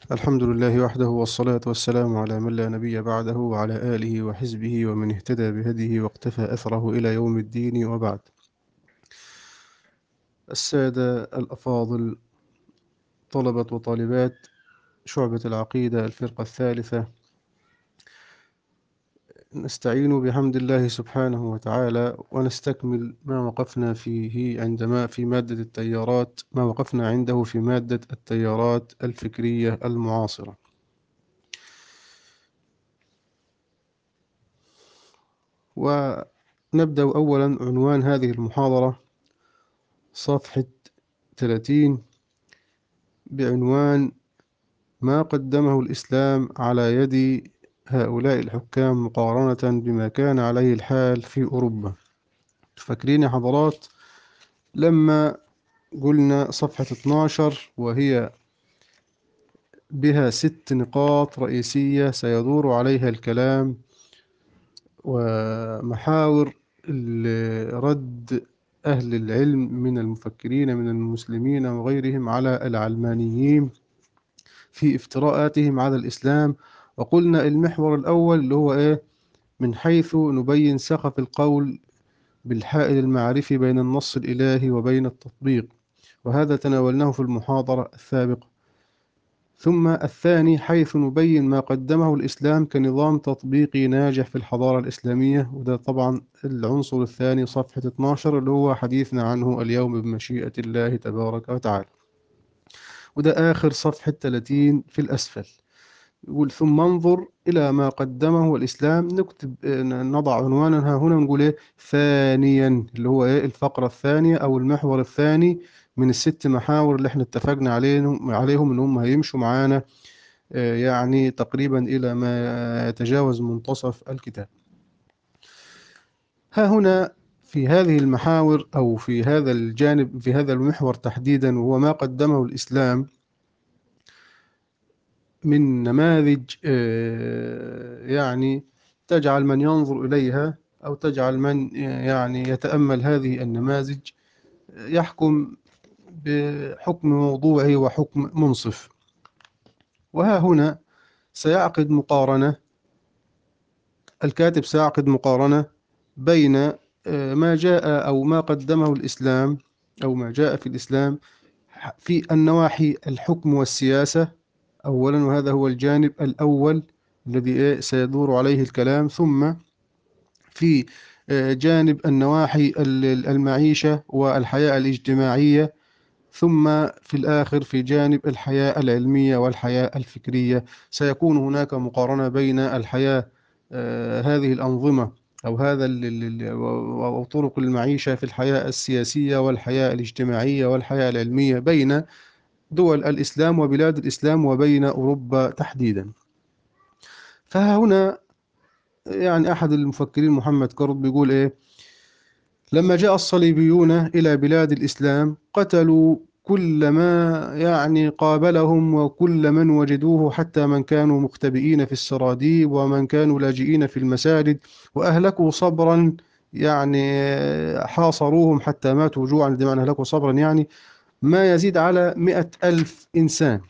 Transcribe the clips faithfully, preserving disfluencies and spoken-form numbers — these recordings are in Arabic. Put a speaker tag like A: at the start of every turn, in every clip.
A: الحمد لله وحده والصلاة والسلام على من لا نبي بعده وعلى آله وحزبه ومن اهتدى بهديه واقتفى أثره إلى يوم الدين وبعد. السادة الأفاضل، طلبة وطالبات شعبة العقيدة الفرقة الثالثة، نستعين بحمد الله سبحانه وتعالى ونستكمل ما وقفنا فيه عندما في مادة التيارات ما وقفنا عنده في مادة التيارات الفكرية المعاصرة. ونبدأ أولا عنوان هذه المحاضرة صفحة ثلاثين بعنوان ما قدمه الإسلام على يد هؤلاء الحكام مقارنة بما كان عليه الحال في أوروبا. فاكرين يا حضرات لما قلنا صفحة اثناشر وهي بها ست نقاط رئيسية سيدور عليها الكلام ومحاور رد أهل العلم من المفكرين من المسلمين وغيرهم على العلمانيين في افتراءاتهم على الإسلام. وقلنا المحور الأول اللي هو إيه؟ من حيث نبين سقف القول بالحائل المعرفي بين النص الإلهي وبين التطبيق، وهذا تناولناه في المحاضرة السابقة. ثم الثاني حيث نبين ما قدمه الإسلام كنظام تطبيقي ناجح في الحضارة الإسلامية، وده طبعا العنصر الثاني صفحة اثناشر اللي هو حديثنا عنه اليوم بمشيئة الله تبارك وتعالى، وده آخر صفحة ثلاثين في الأسفل. يقول ثم انظر إلى ما قدمه الإسلام. نكتب نضع عنوانا ها هنا نقول إيه؟ ثانيا، اللي هو إيه؟ الفقرة الثانية أو المحور الثاني من الست محاور اللي احنا اتفقنا عليهم عليهم إن هم هيمشوا معانا آه، يعني تقريبا إلى ما يتجاوز منتصف الكتاب. ها هنا في هذه المحاور أو في هذا الجانب في هذا المحور تحديدا، وهو ما قدمه الإسلام من نماذج آه، يعني تجعل من ينظر إليها أو تجعل من يعني يتأمل هذه النماذج يحكم بحكم موضوعي وحكم منصف. وها هنا سيعقد مقارنة الكاتب سيعقد مقارنة بين آه، ما جاء أو ما قدمه الإسلام أو ما جاء في الإسلام في النواحي الحكم والسياسة أولا، وهذا هو الجانب الأول الذي إيه سيدور عليه الكلام. ثم في آه، جانب النواحي ال- المعيشة والحياة الاجتماعية. ثم في الآخر في جانب الحياة العلمية والحياة الفكرية. سيكون هناك مقارنة بين الحياة آه، هذه الأنظمة أو هذا ال- ال- ال- أو طرق المعيشة في الحياة السياسية والحياة الاجتماعية والحياة العلمية بين دول الإسلام وبلاد الإسلام وبين أوروبا تحديدا. فهنا يعني أحد المفكرين محمد كرب بيقول إيه؟ لما جاء الصليبيون إلى بلاد الإسلام قتلوا كل ما يعني قابلهم وكل من وجدوه، حتى من كانوا مختبئين في السراديب ومن كانوا لاجئين في المساجد، وأهلكوا صبرا يعني حاصروهم حتى ماتوا جوعا. بمعنى أهلكوا صبرا يعني ما يزيد على مئة ألف إنسان.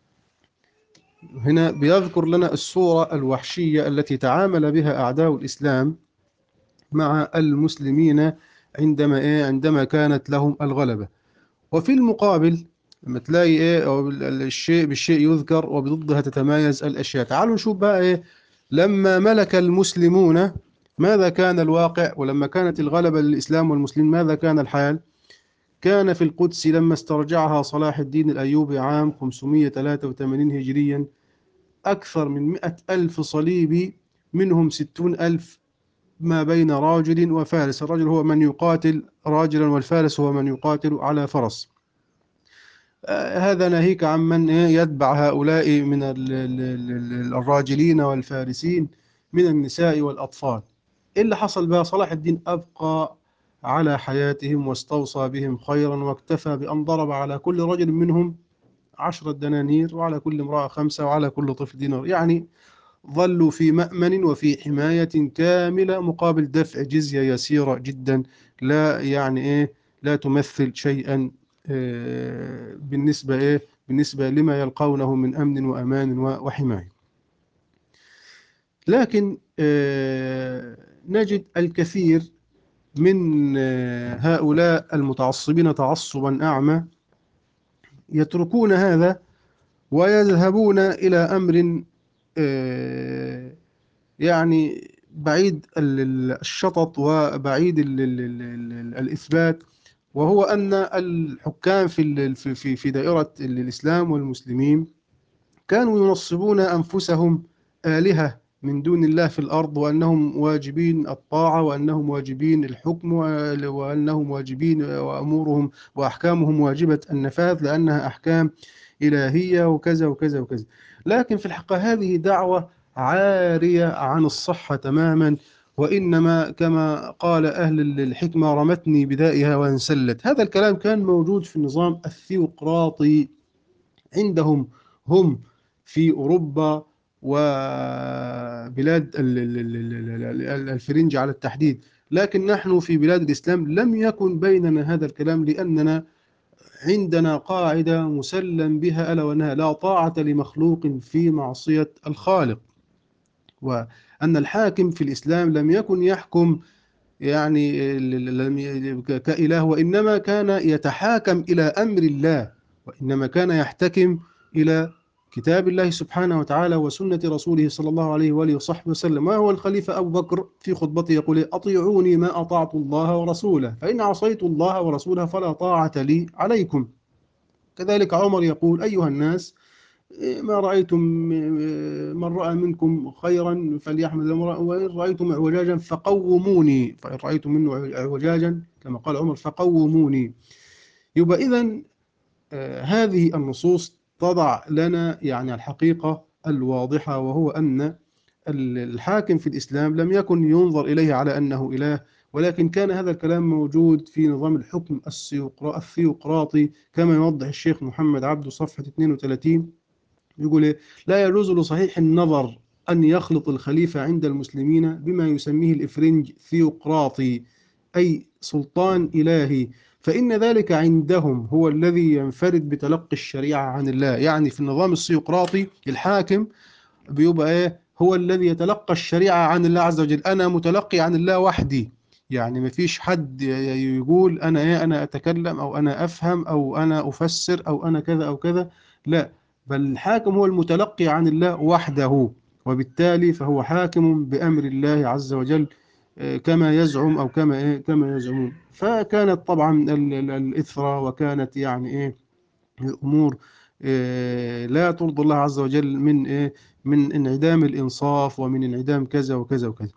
A: هنا بيذكر لنا الصورة الوحشية التي تعامل بها أعداء الإسلام مع المسلمين عندما إيه عندما كانت لهم الغلبة. وفي المقابل لما تلاقي إيه أو الشيء بالشيء يذكر وبضدها تتمايز الأشياء. تعالوا نشوف بقى إيه لما ملك المسلمون ماذا كان الواقع، ولما كانت الغلبة للإسلام والمسلمين ماذا كان الحال. كان في القدس لما استرجعها صلاح الدين الأيوبي عام خمسمئة وثلاثة وثمانين هجريا أكثر من مئة ألف صليبي، منهم ستون ألف ما بين راجل وفارس. الرجل هو من يقاتل راجلا والفارس هو من يقاتل على فرس. آه، هذا ناهيك عن من يتبع هؤلاء من ال- ال- ال- الراجلين والفارسين من النساء والأطفال. إيه اللي حصل بقى؟ صلاح الدين أبقى على حياتهم واستوصى بهم خيرا، واكتفى بأن ضرب على كل رجل منهم عشرة دنانير، وعلى كل امرأة خمسة، وعلى كل طفل دينار. يعني ظلوا في مأمن وفي حماية كاملة مقابل دفع جزية يسيرة جدا لا يعني إيه لا تمثل شيئا آه، بالنسبة إيه بالنسبة لما يلقونه من أمن وأمان و- وحماية. لكن آه، نجد الكثير من آه، هؤلاء المتعصبين تعصبا أعمى يتركون هذا ويذهبون إلى أمر آه، يعني بعيد ال- ال- الشطط وبعيد ال- ال- ال- ال- الإثبات، وهو أن الحكام في ال- في في في دائرة الإسلام والمسلمين كانوا ينصبون أنفسهم آلهة من دون الله في الأرض، وأنهم واجبين الطاعة، وأنهم واجبين الحكم، وأنهم واجبين وأمورهم وأحكامهم واجبة النفاذ لأنها أحكام إلهية وكذا وكذا وكذا. لكن في الحقيقة هذه دعوة عارية عن الصحة تماما، وإنما كما قال أهل الحكمة رمتني بدائها وانسلت. هذا الكلام كان موجود في النظام الثيوقراطي عندهم هم في أوروبا وبلاد ال- ال- ال- ال- ال- الفرنج على التحديد. لكن نحن في بلاد الإسلام لم يكن بيننا هذا الكلام، لأننا عندنا قاعدة مسلم بها، ألا وأنها لا طاعة لمخلوق في معصية الخالق، وأن الحاكم في الإسلام لم يكن يحكم يعني لم ي- كإله، وإنما كان يتحاكم إلى أمر الله، وإنما كان يحتكم إلى كتاب الله سبحانه وتعالى وسنة رسوله صلى الله عليه وآله وصحبه وسلم. ما هو الخليفة أبو بكر في خطبته يقول: أطيعوني ما أطعت الله ورسوله، فإن عصيت الله ورسوله فلا طاعة لي عليكم. كذلك عمر يقول: أيها الناس، ما رأيتم من رأى منكم خيرا فليحمد الله، وإن رأيتم اعوجاجا فقوموني، فإن رأيتم منه اعوجاجا كما قال عمر فقوموني. يبقى إذن آه، هذه النصوص تضع لنا يعني الحقيقة الواضحة، وهو أن الحاكم في الإسلام لم يكن ينظر إليه على أنه إله، ولكن كان هذا الكلام موجود في نظام الحكم السيقرا- الثيوقراطي، كما يوضح الشيخ محمد عبده صفحة اثنين وثلاثين. يقول إيه؟ لا يجوز لصحيح النظر أن يخلط الخليفة عند المسلمين بما يسميه الإفرنج ثيوقراطي، أي سلطان إلهي، فإن ذلك عندهم هو الذي ينفرد بتلقي الشريعة عن الله. يعني في النظام السيقراطي الحاكم بيبقى إيه؟ هو الذي يتلقى الشريعة عن الله عز وجل. أنا متلقي عن الله وحدي، يعني ما فيش حد يقول أنا إيه أنا أتكلم أو أنا أفهم أو أنا أفسر أو أنا كذا أو كذا، لا، بل الحاكم هو المتلقي عن الله وحده، وبالتالي فهو حاكم بأمر الله عز وجل آه، كما يزعم أو كما إيه كما يزعمون. فكانت طبعا ال- ال- الإثرة، وكانت يعني إيه أمور آه، لا ترضي الله عز وجل، من إيه من انعدام الإنصاف ومن انعدام كذا وكذا وكذا.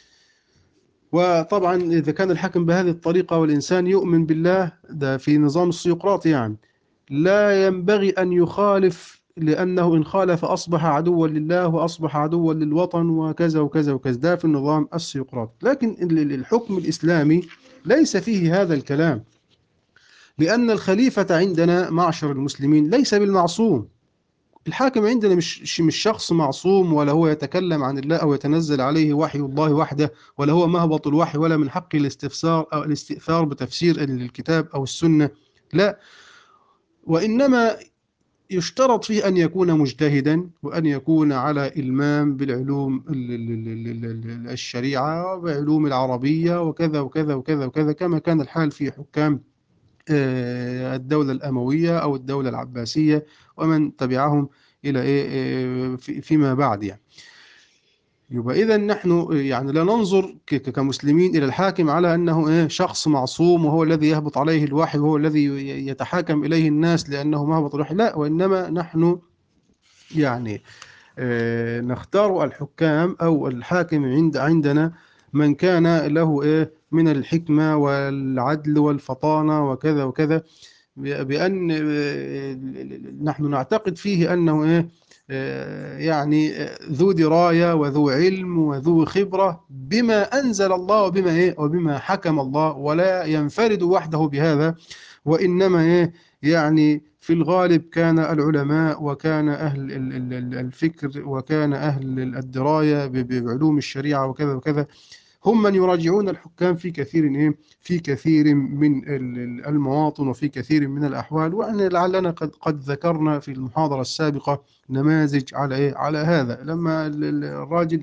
A: وطبعا إذا كان الحاكم بهذه الطريقة والإنسان يؤمن بالله، ده في نظام السيقراطي يعني، لا ينبغي أن يخالف، لأنه إن خالف أصبح عدوا لله وأصبح عدوا للوطن وكذا وكذا وكذا. ده في النظام السيقراطي. لكن ال- ال- الحكم الإسلامي ليس فيه هذا الكلام، لأن الخليفة عندنا معشر المسلمين ليس بالمعصوم. الحاكم عندنا مش مش شخص معصوم، ولا هو يتكلم عن الله أو يتنزل عليه وحي الله وحده، ولا هو مهبط الوحي، ولا من حقه الاستفسار أو الاستئثار بتفسير الكتاب أو السنة، لا، وإنما يشترط فيه أن يكون مجتهدا، وأن يكون على إلمام بالعلوم ال- ال- ال- ال- ال- الشريعة وبعلوم العربية وكذا وكذا وكذا وكذا، كما كان الحال في حكام آه، الدولة الأموية أو الدولة العباسية ومن تبعهم إلى إيه آه، في- فيما بعد يعني. يبقى إذا نحن يعني لا ننظر ك- ك- كمسلمين إلى الحاكم على أنه إيه شخص معصوم، وهو الذي يهبط عليه الوحي، وهو الذي ي- يتحاكم إليه الناس لأنه مهبط الوحي، لا، وإنما نحن يعني آه، نختار الحكام أو الحاكم عند عندنا من كان له إيه من الحكمة والعدل والفطانة وكذا وكذا، بأن آه، نحن نعتقد فيه أنه إيه آه، يعني آه، ذو دراية وذو علم وذو خبرة بما أنزل الله وبما إيه وبما حكم الله، ولا ينفرد وحده بهذا، وإنما إيه يعني في الغالب كان العلماء وكان أهل ال- ال- ال- الفكر وكان أهل الدراية ب- بعلوم الشريعة وكذا وكذا، هم من يراجعون الحكام في كثير إيه في كثير من المواطن وفي كثير من الأحوال. وأن لعلنا قد قد ذكرنا في المحاضرة السابقة نماذج على إيه على هذا. لما الراجل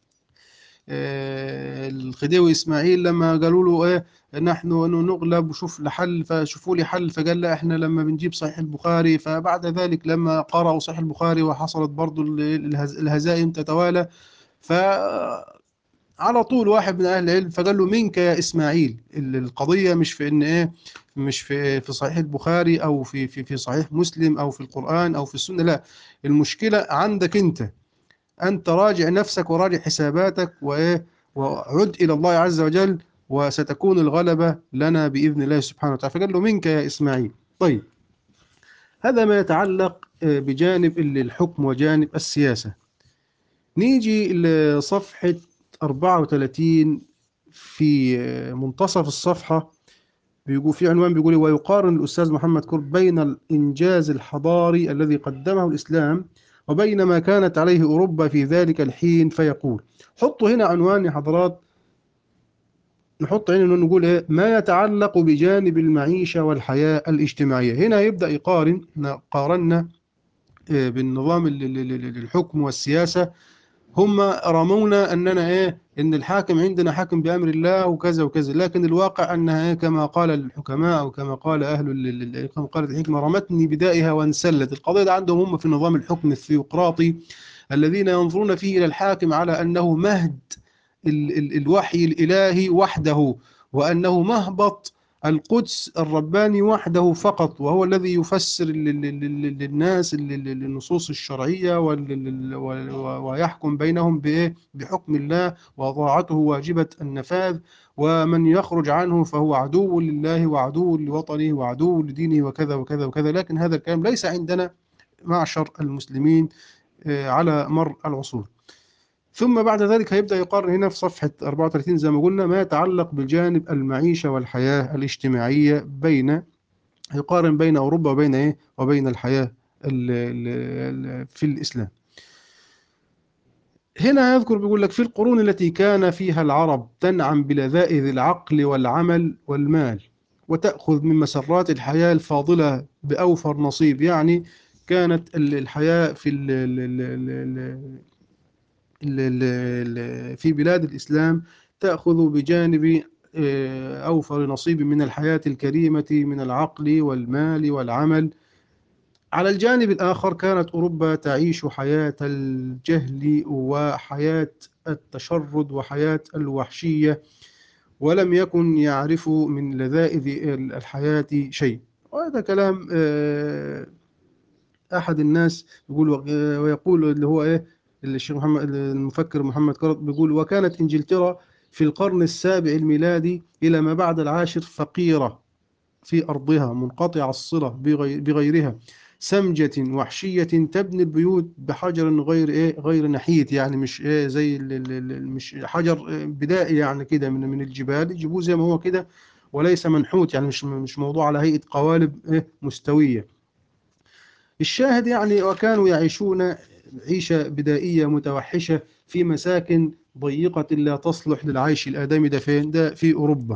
A: آه، الخديوي إسماعيل لما قالوا له إيه نحن نغلب وشوف لحل، فشوفوا لي حل، فقال لا إحنا لما بنجيب صحيح البخاري. فبعد ذلك لما قرأوا صحيح البخاري وحصلت برضو الهز- الهزائم تتوالى، فعلى طول واحد من أهل العلم فقال له منك يا إسماعيل، ال- القضية مش في إن إيه مش في في صحيح البخاري أو في في في صحيح مسلم أو في القرآن أو في السنة، لا، المشكلة عندك أنت. أنت راجع نفسك وراجع حساباتك وإيه وعد إلى الله عز وجل، وستكون الغلبة لنا بإذن الله سبحانه وتعالى. فقال له منك يا إسماعيل. طيب، هذا ما يتعلق آه، بجانب الحكم وجانب السياسة. نيجي لصفحة أربعة وثلاثين في آه، منتصف الصفحة. بيقول في عنوان بيقول: ويقارن الأستاذ محمد قرب بين الإنجاز الحضاري الذي قدمه الإسلام وبين ما كانت عليه أوروبا في ذلك الحين، فيقول. حطوا هنا عنوان يا حضرات، نحط هنا نقول إيه ما يتعلق بجانب المعيشة والحياة الاجتماعية. هنا يبدأ يقارن، قارنا آه، بالنظام ال- ال- ال- الحكم والسياسة. هم رمونا أننا إيه إن الحاكم عندنا حاكم بأمر الله وكذا وكذا، لكن الواقع أنها إيه كما قال الحكماء أو كما قال أهل ال- ال- كما قالت الحكمة: رمتني بدائها وانسلت. القضية ده عندهم هم في نظام الحكم الثيوقراطي، الذين ينظرون فيه إلى الحاكم على أنه مهد ال ال الوحي الإلهي وحده، وأنه مهبط القدس الرباني وحده فقط، وهو الذي يفسر لل- لل- للناس ال- ال- النصوص الشرعية وال- وال- ويحكم بينهم بإيه؟ بحكم الله، وطاعته واجبة النفاذ. ومن يخرج عنه فهو عدو لله وعدو لوطنه وعدو لدينه وكذا وكذا وكذا. لكن هذا الكلام ليس عندنا معشر المسلمين آه، على مر العصور. ثم بعد ذلك هيبدأ يقارن هنا في صفحة أربعة وثلاثين زي ما قلنا ما يتعلق بالجانب المعيشة والحياة الاجتماعية، بين يقارن بين أوروبا وبين إيه وبين الحياة ال ال في الإسلام. هنا يذكر بيقول لك: في القرون التي كان فيها العرب تنعم بلذائذ العقل والعمل والمال، وتأخذ من مسرات الحياة الفاضلة بأوفر نصيب. يعني كانت ال- الحياة في ال ال ال ال ال- ال- ال- في بلاد الإسلام تأخذ بجانب آه، أوفر نصيب من الحياة الكريمة من العقل والمال والعمل. على الجانب الآخر كانت أوروبا تعيش حياة الجهل وحياة التشرد وحياة الوحشية، ولم يكن يعرفوا من لذائذ الحياة شيء. وهذا كلام آه، احد الناس يقول، ويقول اللي هو ايه الشيخ محمد المفكر محمد كرط بيقول: وكانت انجلترا في القرن السابع الميلادي الى ما بعد العاشر فقيرة في ارضها منقطع الصلة بغي- بغيرها، سمجة وحشية، تبني البيوت بحجر غير ايه غير نحيت. يعني مش ايه زي ال- ال- ال- مش حجر بدائي يعني كده من من الجبال، يجيبوه زي ما هو كده، وليس منحوت، يعني مش مش موضوع على هيئة قوالب ايه مستوية. الشاهد يعني وكانوا يعيشون عيشة بدائية متوحشة في مساكن ضيقة لا تصلح للعيش الآدمي. ده فين؟ ده في أوروبا.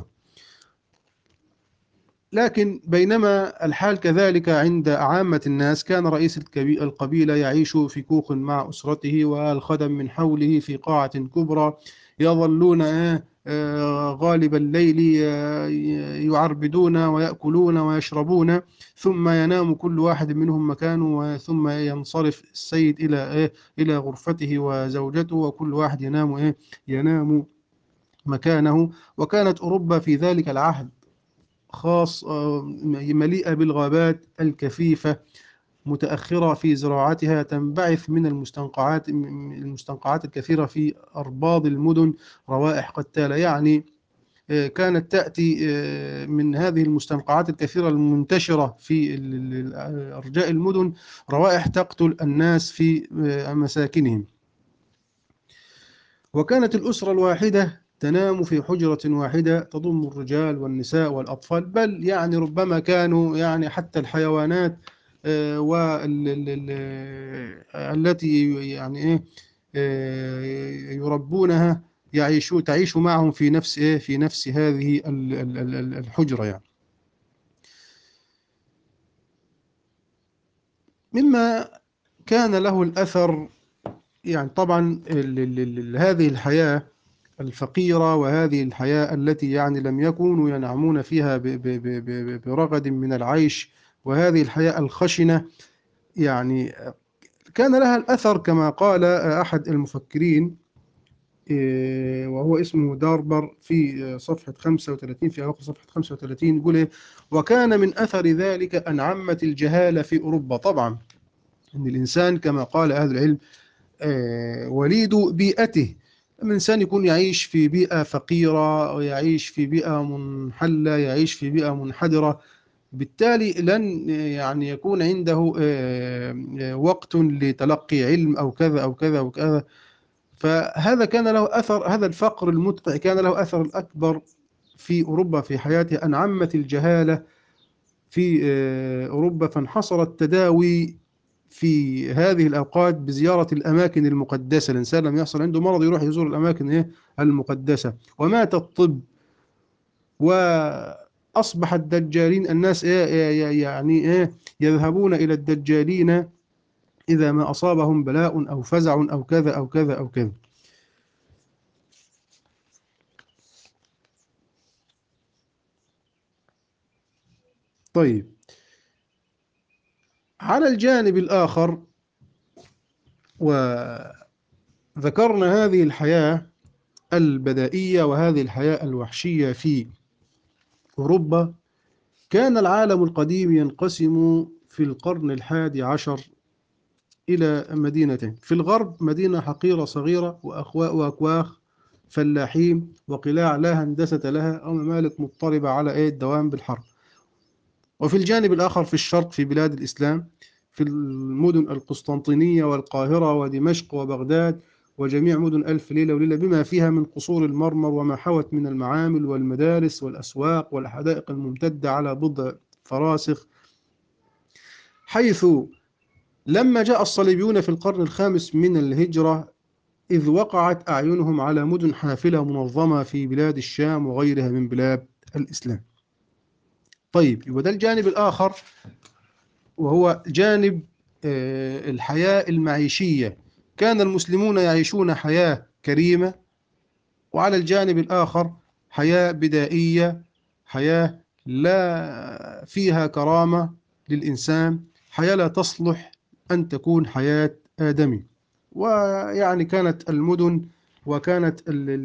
A: لكن بينما الحال كذلك عند عامة الناس، كان رئيس الكبي- القبيلة يعيش في كوخ مع أسرته، والخدم من حوله في قاعة كبرى يظلون آه، آه، غالب الليل آه، يعربدون ويأكلون ويشربون، ثم ينام كل واحد منهم مكانه، ثم ينصرف السيد إلى آه، إلى غرفته وزوجته، وكل واحد ينام آه، ينام مكانه. وكانت أوروبا في ذلك العهد خاص آه، مليئة بالغابات الكثيفة، متأخرة في زراعتها، تنبعث من المستنقعات المستنقعات الكثيرة في أرباض المدن روائح قتالة. يعني آه، كانت تأتي آه، من هذه المستنقعات الكثيرة المنتشرة في ال- ال- أرجاء المدن روائح تقتل الناس في آه، مساكنهم. وكانت الأسرة الواحدة تنام في حجرة واحدة تضم الرجال والنساء والأطفال، بل يعني ربما كانوا يعني حتى الحيوانات آه، وال- ال- ال- التي يعني إيه آه، يربونها، يعيشوا تعيش معهم في نفس إيه في نفس هذه الحجرة يعني. مما كان له الأثر يعني طبعا ال ال ال هذه الحياة الفقيرة، وهذه الحياة التي يعني لم يكونوا ينعمون فيها ب ب ب ب برغد من العيش، وهذه الحياة الخشنة، يعني كان لها الأثر كما قال أحد المفكرين وهو اسمه داربر في صفحة خمسة وثلاثين، في أواخر صفحة خمسة وثلاثين، يقول إيه: وكان من أثر ذلك أن عمت الجهالة في أوروبا. طبعا أن الإنسان كما قال أهل العلم وليد بيئته. الإنسان يكون يعيش في بيئة فقيرة، ويعيش في بيئة منحلة، يعيش في بيئة منحدرة، بالتالي لن يعني يكون عنده وقت لتلقي علم أو كذا أو كذا أو كذا. فهذا كان له أثر، هذا الفقر المدقع كان له أثر الأكبر في أوروبا في حياته، أن عمت الجهالة في أوروبا، فانحصر التداوي في هذه الأوقات بزيارة الأماكن المقدسة. الإنسان لما يحصل عنده مرض يروح يزور الأماكن إيه المقدسة. ومات الطب، وأصبح الدجالين الناس إيه يعني إيه يذهبون إلى الدجالين إذا ما أصابهم بلاء أو فزع أو كذا أو كذا أو كذا. طيب، على الجانب الآخر، وذكرنا هذه الحياة البدائية وهذه الحياة الوحشية في أوروبا، كان العالم القديم ينقسم في القرن الحادي عشر إلى مدينتين. في الغرب مدينة حقيرة صغيرة، وأخواء وأكواخ فلاحين وقلاع لا هندسة لها، أو ممالك مضطربة على أي الدوام بالحرب. وفي الجانب الآخر في الشرق في بلاد الإسلام، في المدن القسطنطينية والقاهرة ودمشق وبغداد وجميع مدن ألف ليلة وليلة بما فيها من قصور المرمر، وما حوت من المعامل والمدارس والأسواق والحدائق الممتدة على بضع فراسخ. حيث لما جاء الصليبيون في القرن الخامس من الهجرة، إذ وقعت أعينهم على مدن حافلة منظمة في بلاد الشام وغيرها من بلاد الإسلام. طيب، يبقى ده الجانب الآخر، وهو جانب الحياة المعيشية. كان المسلمون يعيشون حياة كريمة، وعلى الجانب الآخر حياة بدائية، حياة لا فيها كرامة للإنسان، حياة لا تصلح أن تكون حياة آدمي. ويعني كانت المدن وكانت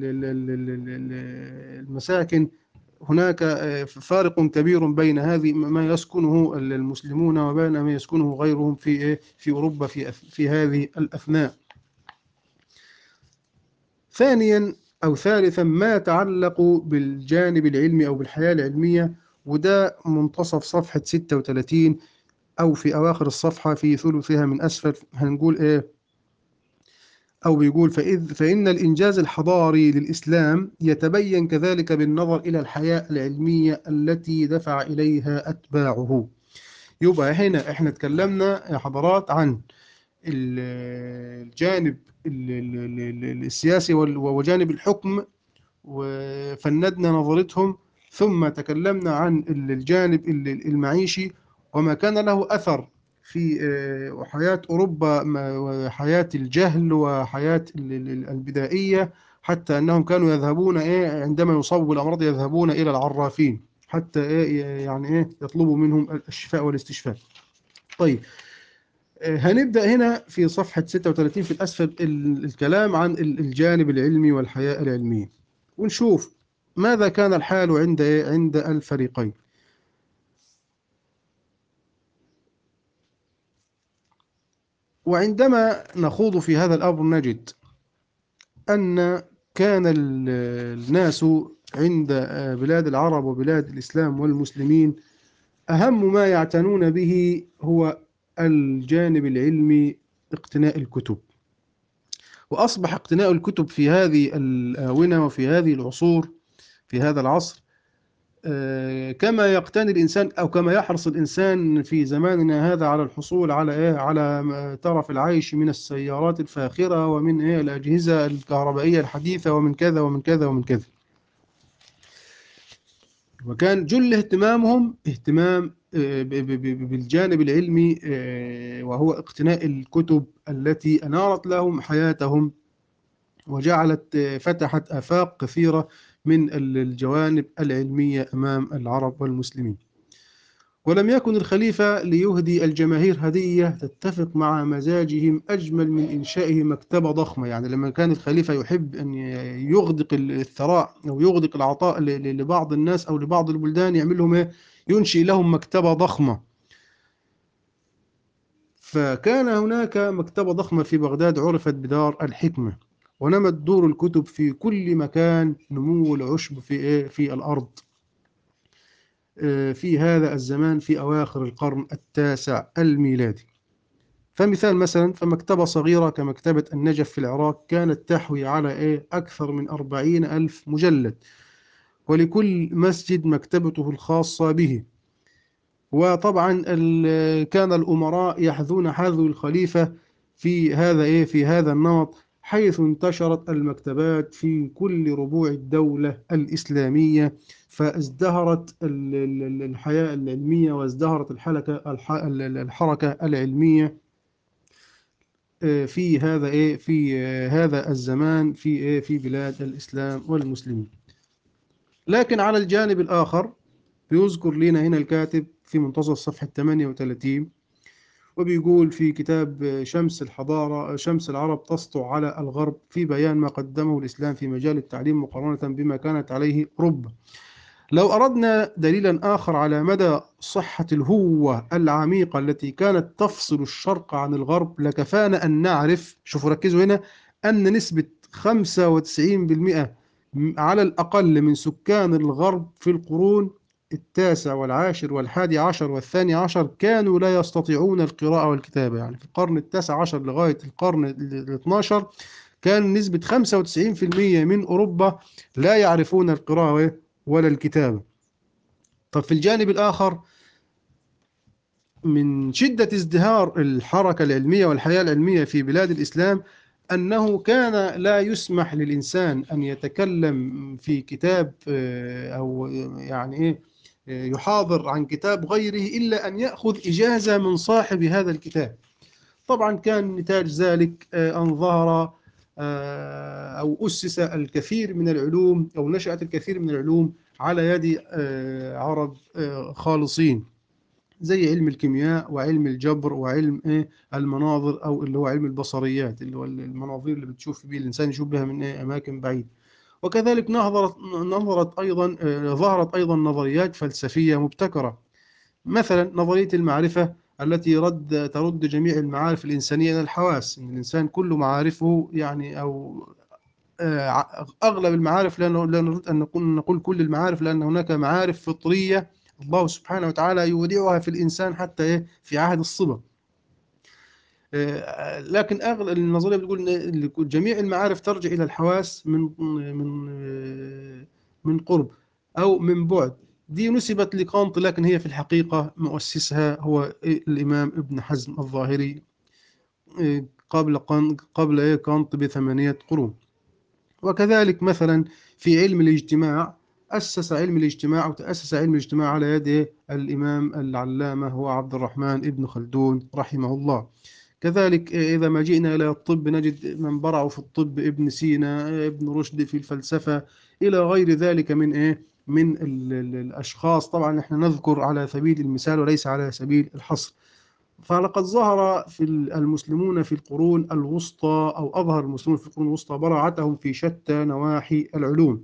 A: المساكن هناك فارق كبير بين هذه ما يسكنه المسلمون وبين ما يسكنه غيرهم في في أوروبا في في هذه الأثناء. ثانيا أو ثالثا، ما يتعلق بالجانب العلمي أو بالحياة العلمية، وده منتصف صفحة ستة وثلاثين أو في أواخر الصفحة في ثلثها من أسفل. هنقول إيه؟ أو بيقول: فإذ فإن الإنجاز الحضاري للإسلام يتبين كذلك بالنظر إلى الحياة العلمية التي دفع إليها أتباعه. يبقى هنا إحنا تكلمنا يا حضرات عن الجانب السياسي وجانب الحكم، وفندنا نظرتهم، ثم تكلمنا عن الجانب المعيشي وما كان له أثر في حياة أوروبا، وحياة الجهل وحياة البدائية، حتى أنهم كانوا يذهبون إيه عندما يصابوا بالأمراض يذهبون إلى العرافين حتى إيه يعني إيه يطلبوا منهم الشفاء والاستشفاء. طيب، هنبدأ هنا في صفحة ستة وثلاثين في الأسفل الكلام عن الجانب العلمي والحياة العلمية، ونشوف ماذا كان الحال عند عند الفريقين. وعندما نخوض في هذا الأمر نجد أن كان الناس عند بلاد العرب وبلاد الإسلام والمسلمين أهم ما يعتنون به هو الجانب العلمي، اقتناء الكتب. وأصبح اقتناء الكتب في هذه الآونة وفي هذه العصور، في هذا العصر، آه، كما يقتني الإنسان أو كما يحرص الإنسان في زماننا هذا على الحصول على إيه على م- طرف العيش من السيارات الفاخرة ومن إيه الأجهزة الكهربائية الحديثة ومن كذا ومن كذا ومن كذا. وكان جل اهتمامهم اهتمام آه، ب- ب- ب- بالجانب العلمي، آه، وهو اقتناء الكتب التي أنارت لهم حياتهم، وجعلت آه، فتحت آفاق كثيرة من ال- الجوانب العلمية أمام العرب والمسلمين. ولم يكن الخليفة ليهدي الجماهير هدية تتفق مع مزاجهم أجمل من إنشائه مكتبة ضخمة. يعني لما كان الخليفة يحب أن يغدق الثراء أو يغدق العطاء ل- ل- لبعض الناس أو لبعض البلدان، يعمل لهم إيه؟ ينشئ لهم مكتبة ضخمة. فكان هناك مكتبة ضخمة في بغداد عرفت بدار الحكمة، ونمت دور الكتب في كل مكان نمو العشب في إيه؟ في الأرض آه، في هذا الزمان في أواخر القرن التاسع الميلادي. فمثال مثلا، فمكتبة صغيرة كمكتبة النجف في العراق كانت تحوي على إيه أكثر من أربعين ألف مجلد، ولكل مسجد مكتبته الخاصة به. وطبعا ال- كان الأمراء يحذون حذو الخليفة في هذا إيه في هذا النمط، حيث انتشرت المكتبات في كل ربوع الدولة الإسلامية، فازدهرت ال- ال- الحياة العلمية، وازدهرت الحلكة الح- الحركة العلمية آه، في هذا ايه في آه، هذا الزمان في ايه في بلاد الإسلام والمسلمين. لكن على الجانب الآخر بيذكر لنا هنا الكاتب في منتصف صفحة ثمانية وثلاثين، وبيقول في كتاب آه، شمس الحضارة شمس العرب تسطع على الغرب في بيان ما قدمه الإسلام في مجال التعليم مقارنة بما كانت عليه أوروبا. لو أردنا دليلا آخر على مدى صحة الهوة العميقة التي كانت تفصل الشرق عن الغرب، لكفانا أن نعرف، شوفوا ركزوا هنا، أن نسبة خمسة وتسعين بالمئة على الأقل من سكان الغرب في القرون التاسع والعاشر والحادي عشر والثاني عشر كانوا لا يستطيعون القراءة والكتابة. يعني في القرن التاسع عشر لغاية القرن الاثنى عشر كان نسبة خمسة وتسعين بالمئة من أوروبا لا يعرفون القراءة ولا الكتابة. طب في الجانب الآخر، من شدة ازدهار الحركة العلمية والحياة العلمية في بلاد الإسلام، أنه كان لا يسمح للإنسان أن يتكلم في كتاب آه، أو يعني إيه آه، يحاضر عن كتاب غيره إلا أن يأخذ إجازة من صاحب هذا الكتاب. طبعا كان نتاج ذلك آه، أن ظهر آه، أو أسس الكثير من العلوم أو نشأت الكثير من العلوم على يد آه، عرب آه، خالصين، زي علم الكيمياء وعلم الجبر وعلم ايه المناظر، او اللي هو علم البصريات، اللي هو المناظير اللي بتشوف بيه الانسان يشوف بها من ايه اماكن بعيده. وكذلك نظرت نظرت ايضا آه، ظهرت ايضا نظريات فلسفيه مبتكره، مثلا نظريه المعرفه التي رد ترد جميع المعارف الانسانيه الى الحواس، ان الانسان كل معارفه يعني او آه، أغلب المعارف، لأنه لا نريد أن نقول نقول كل المعارف، لأن هناك معارف فطرية الله سبحانه وتعالى يودعها في الإنسان حتى إيه في عهد الصبا. آه، لكن أغلب النظرية بتقول إن جميع المعارف ترجع إلى الحواس من من آه، من قرب أو من بعد. دي نسبت لكانت، لكن هي في الحقيقة مؤسسها هو الإمام ابن حزم الظاهري آه، قبل قبل إيه كانت بثمانية قرون. وكذلك مثلا في علم الاجتماع، أسس علم الاجتماع أو تأسس علم الاجتماع على يد الإمام العلامة هو عبد الرحمن ابن خلدون رحمه الله. كذلك إذا ما جئنا إلى الطب نجد من برعوا في الطب ابن سينا، ابن رشد في الفلسفة، إلى غير ذلك من إيه من ال- ال- الأشخاص. طبعا نحن نذكر على سبيل المثال وليس على سبيل الحصر. فلقد ظهر في المسلمون في القرون الوسطى، أو أظهر المسلمون في القرون الوسطى براعتهم في شتى نواحي العلوم.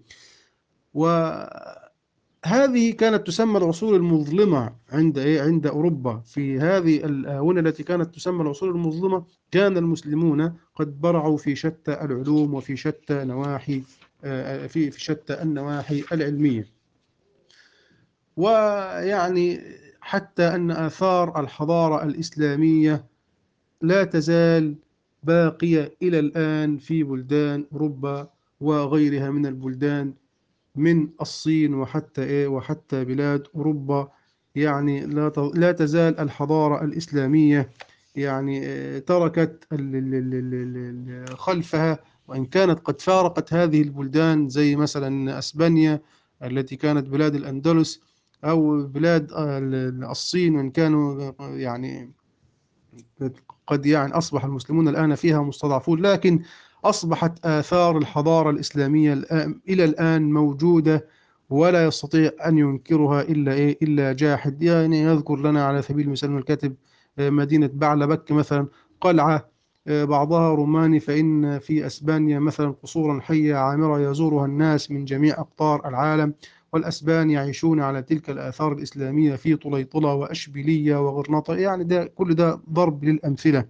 A: وهذه كانت تسمى العصور المظلمة عند إيه؟ عند أوروبا. في هذه الآونة التي كانت تسمى العصور المظلمة كان المسلمون قد برعوا في شتى العلوم وفي شتى نواحي آه، في في شتى النواحي العلمية. ويعني حتى أن آثار الحضارة الإسلامية لا تزال باقية إلى الآن في بلدان أوروبا وغيرها من البلدان. من الصين وحتى إيه وحتى بلاد أوروبا. يعني لا ت- لا تزال الحضارة الإسلامية يعني آه، تركت ال- ال- ال- ال- ال- خلفها، وإن كانت قد فارقت هذه البلدان زي مثلا أسبانيا التي كانت بلاد الأندلس، أو بلاد آه، ال- الصين، وإن كانوا آه، يعني قد يعني أصبح المسلمون الآن فيها مستضعفون، لكن أصبحت آثار الحضارة الإسلامية الآن إلى الآن موجودة، ولا يستطيع أن ينكرها إلا إيه إلا جاحد. يعني يذكر لنا على سبيل المثال من الكاتب آه، مدينة بعلبك مثلا، قلعة آه، بعضها روماني، فإن في أسبانيا مثلا قصورا حية عامرة يزورها الناس من جميع أقطار العالم، والأسبان يعيشون على تلك الآثار الإسلامية في طليطلة وأشبيلية وغرناطة. يعني ده كل ده ضرب للأمثلة.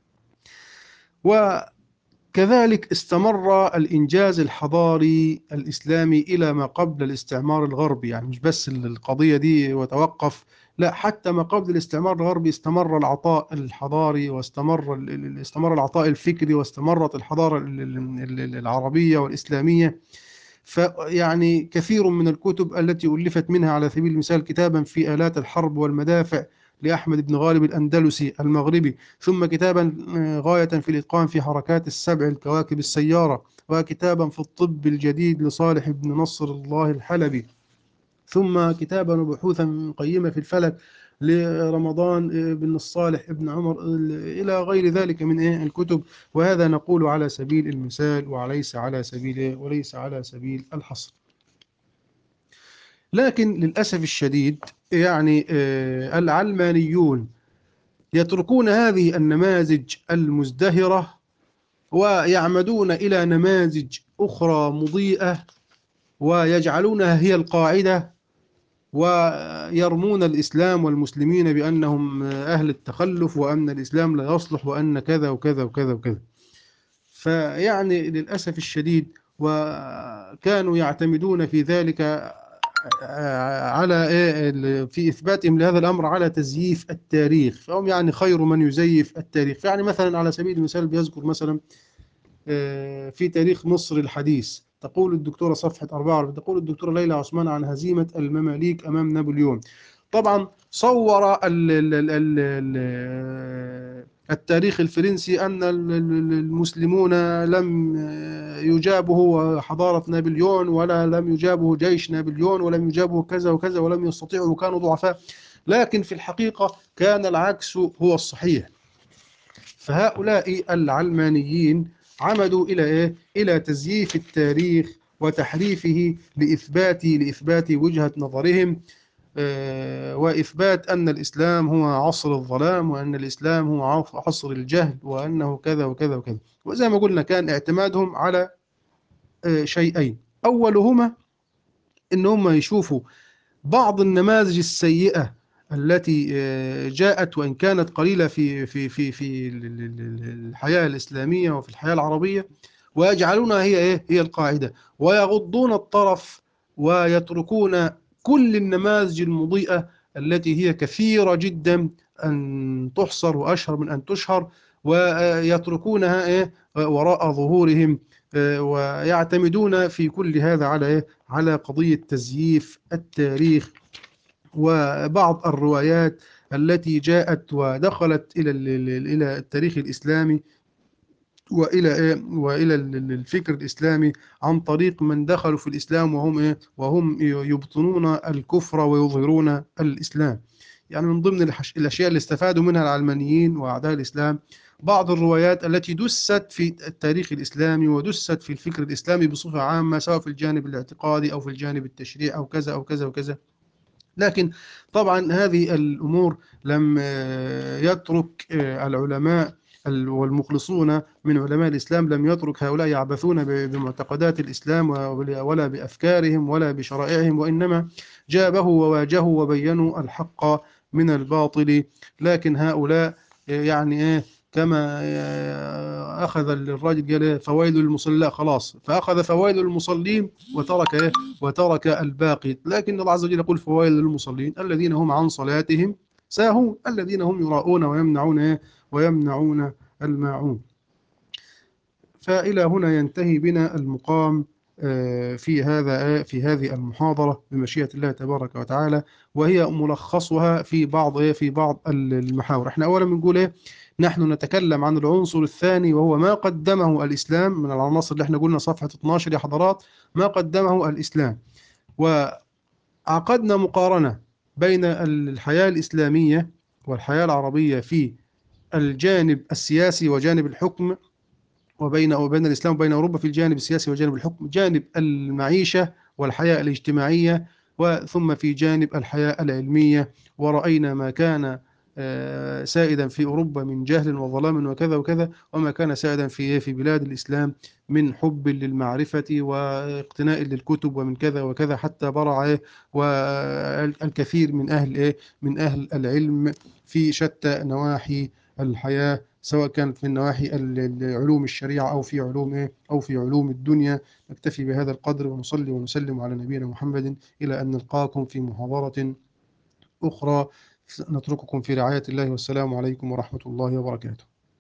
A: وكذلك استمر الإنجاز الحضاري الإسلامي إلى ما قبل الاستعمار الغربي، يعني مش بس القضية دي وتوقف، لا، حتى ما قبل الاستعمار الغربي استمر العطاء الحضاري، واستمر ال- ال- استمر العطاء الفكري، واستمرت الحضارة ال- ال- ال- العربية والإسلامية. فيعني كثير من الكتب التي ألفت، منها على سبيل المثال كتابا في آلات الحرب والمدافع لأحمد بن غالب الأندلسي المغربي، ثم كتابا آه، غاية في الإتقان في حركات السبع الكواكب السيارة، وكتابا في الطب الجديد لصالح بن نصر الله الحلبي، ثم كتابا وبحوثا قيمة في الفلك لرمضان بن الصالح ابن عمر، إلى غير ذلك من إيه الكتب. وهذا نقول على سبيل المثال، وليس على سبيل إيه وليس على سبيل الحصر. لكن للأسف الشديد يعني آه، العلمانيون يتركون هذه النماذج المزدهرة، ويعمدون إلى نماذج أخرى مضيئة، ويجعلونها هي القاعدة، ويرمون الإسلام والمسلمين بأنهم أهل التخلف، وأن الإسلام لا يصلح، وأن كذا وكذا وكذا وكذا. فيعني للأسف الشديد، وكانوا يعتمدون في ذلك على إيه ال- في إثباتهم لهذا الأمر على تزييف التاريخ، فهم يعني خير من يزيف التاريخ. يعني مثلا على سبيل المثال بيذكر مثلا آه، في تاريخ مصر الحديث، تقول الدكتورة صفحة أربعة وأربعين، تقول الدكتورة ليلى عثمان عن هزيمة المماليك أمام نابليون. طبعا صور ال ال ال ال ال التاريخ الفرنسي أن ال- ال- المسلمون لم يجابه حضارة نابليون، ولا لم يجابه جيش نابليون، ولم يجابه كذا وكذا، ولم يستطيعوا وكانوا ضعفاء. لكن في الحقيقة كان العكس هو الصحيح. فهؤلاء العلمانيين عمدوا إلى إيه؟ إلى تزييف التاريخ وتحريفه لإثبات لإثبات وجهة نظرهم، آه، وإثبات أن الإسلام هو عصر الظلام، وأن الإسلام هو عص- عصر الجهل، وأنه كذا وكذا وكذا. وزي ما قلنا كان اعتمادهم على آه، شيئين، أولهما إن هم يشوفوا بعض النماذج السيئة التي آه، جاءت وإن كانت قليلة في في في في ال- ال- ال- الحياة الإسلامية وفي الحياة العربية، ويجعلونها هي إيه هي القاعدة، ويغضون الطرف، ويتركون كل النماذج المضيئة التي هي كثيرة جدا أن تحصر وأشهر من أن تشهر، ويتركونها إيه وراء ظهورهم، آه، ويعتمدون في كل هذا على إيه على قضية تزييف التاريخ. وبعض الروايات التي جاءت ودخلت إلى ال- ال- إلى التاريخ الإسلامي، وإلى إيه وإلى ال- ال- الفكر الإسلامي عن طريق من دخلوا في الإسلام وهم إيه وهم يبطنون الكفر ويظهرون الإسلام. يعني من ضمن الحش- الأشياء اللي استفادوا منها العلمانيين وأعداء الإسلام بعض الروايات التي دست في التاريخ الإسلامي ودست في الفكر الإسلامي بصفة عامة، سواء في الجانب الاعتقادي أو في الجانب التشريعي أو كذا أو كذا وكذا. لكن طبعا هذه الأمور لم آه، يترك آه، العلماء ال- والمخلصون من علماء الإسلام، لم يترك هؤلاء يعبثون ب- بمعتقدات الإسلام ولا ولا بأفكارهم ولا بشرائعهم، وإنما جابوا وواجهوا وبينوا الحق من الباطل. لكن هؤلاء آه، يعني إيه كما آه، أخذ الراجل قال إيه فويل للمصلين، لا خلاص، فأخذ فويل للمصلين وترك إيه وترك الباقي. لكن الله عز وجل يقول فويل للمصلين الذين هم عن صلاتهم ساهون الذين هم يراءون ويمنعون إيه؟ ويمنعون الماعون. فإلى هنا ينتهي بنا المقام في هذا في هذه المحاضرة بمشيئة الله تبارك وتعالى، وهي ملخصها في بعض في بعض المحاور. احنا أولا بنقول إيه؟ نحن نتكلم عن العنصر الثاني، وهو ما قدمه الإسلام من العناصر اللي احنا قلنا صفحة اثناشر يا حضرات، ما قدمه الإسلام. وعقدنا مقارنة بين الحياة الإسلامية والحياة العربية في الجانب السياسي وجانب الحكم، وبين وبين الإسلام وبين أوروبا في الجانب السياسي وجانب الحكم، جانب المعيشة والحياة الاجتماعية، وثم في جانب الحياة العلمية. ورأينا ما كان آه، سائدا في أوروبا من جهل وظلام وكذا وكذا، وما كان سائدا في في بلاد الإسلام من حب للمعرفة واقتناء للكتب ومن كذا وكذا، حتى برع إيه، والكثير من أهل إيه من أهل العلم في شتى نواحي الحياة، سواء كانت في النواحي علوم الشريعة أو في علوم إيه أو في علوم الدنيا. نكتفي بهذا القدر، ونصلي ونسلم على نبينا محمد إلى أن نلقاكم في محاضرة أخرى. نترككم في رعاية الله، والسلام عليكم ورحمة الله وبركاته.